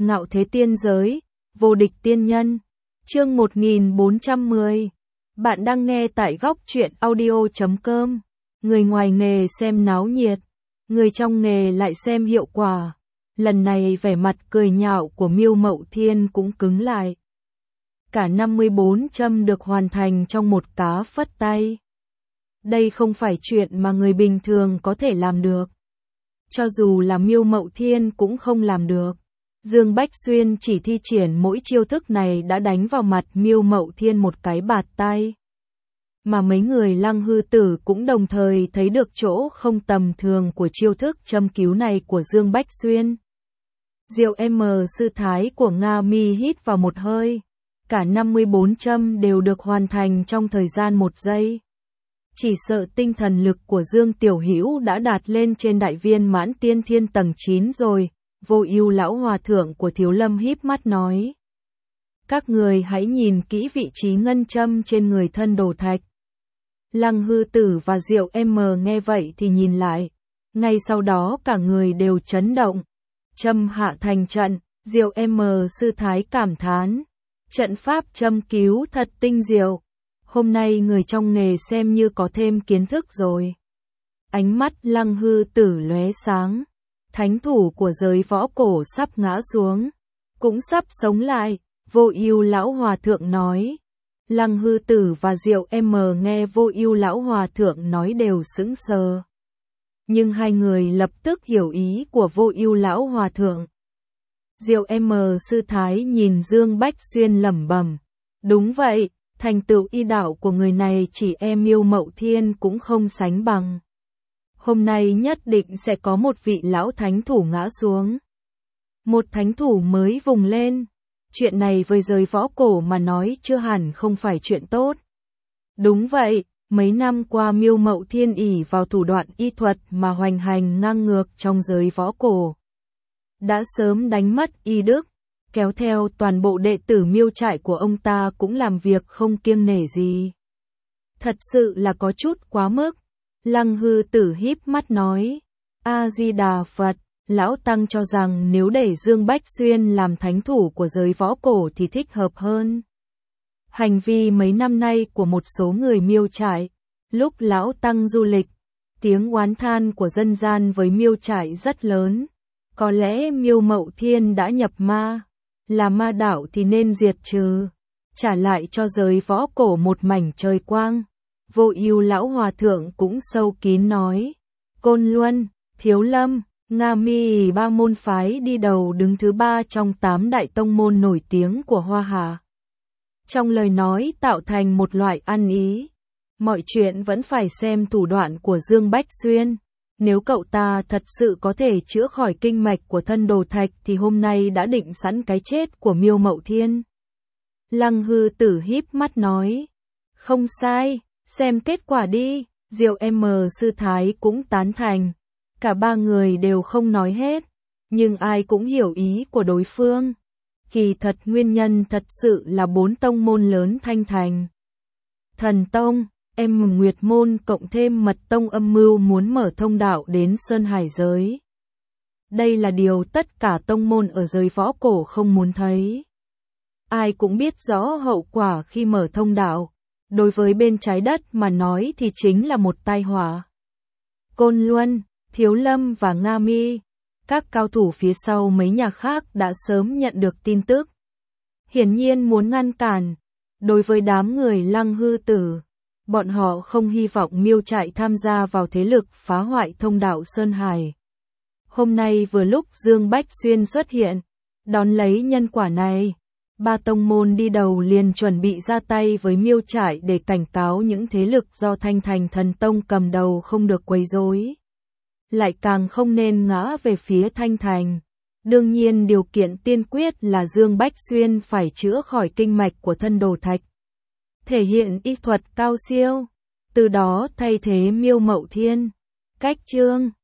Ngạo thế tiên giới, vô địch tiên nhân. Chương 1410. Bạn đang nghe tại góc truyện audio.com. Người ngoài nghề xem náo nhiệt, người trong nghề lại xem hiệu quả. Lần này vẻ mặt cười nhạo của Miêu Mậu Thiên cũng cứng lại. Cả 54 châm được hoàn thành trong một cá phất tay. Đây không phải chuyện mà người bình thường có thể làm được. Cho dù là Miêu Mậu Thiên cũng không làm được. Dương Bách Xuyên chỉ thi triển mỗi chiêu thức này đã đánh vào mặt Miêu Mậu Thiên một cái bạt tay. Mà mấy người Lăng Hư Tử cũng đồng thời thấy được chỗ không tầm thường của chiêu thức châm cứu này của Dương Bách Xuyên. Diệu sư thái của Nga Mi hít vào một hơi. Cả 54 châm đều được hoàn thành trong thời gian 1 giây. Chỉ sợ tinh thần lực của Dương Tiểu Hữu đã đạt lên trên đại viên mãn tiên thiên tầng 9 rồi. Vô Ưu lão hòa thượng của Thiếu Lâm híp mắt nói. Các người hãy nhìn kỹ vị trí ngân châm trên người Thân Đồ Thạch. Lăng Hư Tử và Diệu nghe vậy thì nhìn lại. Ngay sau đó cả người đều chấn động. Châm hạ thành trận, Diệu sư thái cảm thán. Trận pháp châm cứu thật tinh diệu. Hôm nay người trong nghề xem như có thêm kiến thức rồi. Ánh mắt Lăng Hư Tử lóe sáng. Thánh thủ của giới võ cổ sắp ngã xuống, cũng sắp sống lại, Vô Ưu lão hòa thượng nói. Lăng Hư Tử và Diệu nghe Vô Ưu lão hòa thượng nói đều sững sờ. Nhưng hai người lập tức hiểu ý của Vô Ưu lão hòa thượng. Diệu sư thái nhìn Dương Bách Xuyên lẩm bẩm, đúng vậy, thành tựu y đạo của người này chỉ Miêu Mậu Thiên cũng không sánh bằng. Hôm nay nhất định sẽ có một vị lão thánh thủ ngã xuống. Một thánh thủ mới vùng lên. Chuyện này với giới võ cổ mà nói chưa hẳn không phải chuyện tốt. Đúng vậy, mấy năm qua Miêu Mậu Thiên ỷ vào thủ đoạn y thuật mà hoành hành ngang ngược trong giới võ cổ. Đã sớm đánh mất y đức, kéo theo toàn bộ đệ tử Miêu trại của ông ta cũng làm việc không kiêng nể gì. Thật sự là có chút quá mức. Lăng Hư Tử híp mắt nói, A-di-đà Phật, lão tăng cho rằng nếu để Dương Bách Xuyên làm thánh thủ của giới võ cổ thì thích hợp hơn. Hành vi mấy năm nay của một số người Miêu trại, lúc lão tăng du lịch, tiếng oán than của dân gian với Miêu trại rất lớn. Có lẽ Miêu Mậu Thiên đã nhập ma, là ma đạo thì nên diệt trừ, trả lại cho giới võ cổ một mảnh trời quang. Vô Ưu lão hòa thượng cũng sâu kín nói, Côn Luân, Thiếu Lâm, Nga Mi 3 môn phái đi đầu đứng thứ 3 trong 8 đại tông môn nổi tiếng của Hoa Hà. Trong lời nói tạo thành một loại ăn ý, mọi chuyện vẫn phải xem thủ đoạn của Dương Bách Xuyên. Nếu cậu ta thật sự có thể chữa khỏi kinh mạch của Thân Đồ Thạch thì hôm nay đã định sẵn cái chết của Miêu Mậu Thiên. Lăng Hư Tử híp mắt nói, không sai. Xem kết quả đi, Diệu sư thái cũng tán thành. Cả ba người đều không nói hết, nhưng ai cũng hiểu ý của đối phương. Kỳ thật nguyên nhân thật sự là 4 tông môn lớn Thanh Thành, Thần Tông, Nguyệt Môn cộng thêm Mật Tông âm mưu muốn mở thông đạo đến Sơn Hải giới. Đây là điều tất cả tông môn ở giới võ cổ không muốn thấy. Ai cũng biết rõ hậu quả khi mở thông đạo. Đối với bên trái đất mà nói thì chính là một tai họa. Côn Luân, Thiếu Lâm và Nga Mi, các cao thủ phía sau mấy nhà khác đã sớm nhận được tin tức. Hiển nhiên muốn ngăn cản. Đối với đám người Lăng Hư Tử, bọn họ không hy vọng Miêu trại tham gia vào thế lực phá hoại thông đạo Sơn Hải. Hôm nay vừa lúc Dương Bách Xuyên xuất hiện, đón lấy nhân quả này. 3 tông môn đi đầu liền chuẩn bị ra tay với Miêu trại để cảnh cáo những thế lực do Thanh Thành Thần Tông cầm đầu không được quấy rối. Lại càng không nên ngã về phía Thanh Thành. Đương nhiên điều kiện tiên quyết là Dương Bách Xuyên phải chữa khỏi kinh mạch của Thân Đồ Thạch. Thể hiện y thuật cao siêu, từ đó thay thế Miêu Mậu Thiên. Cách chương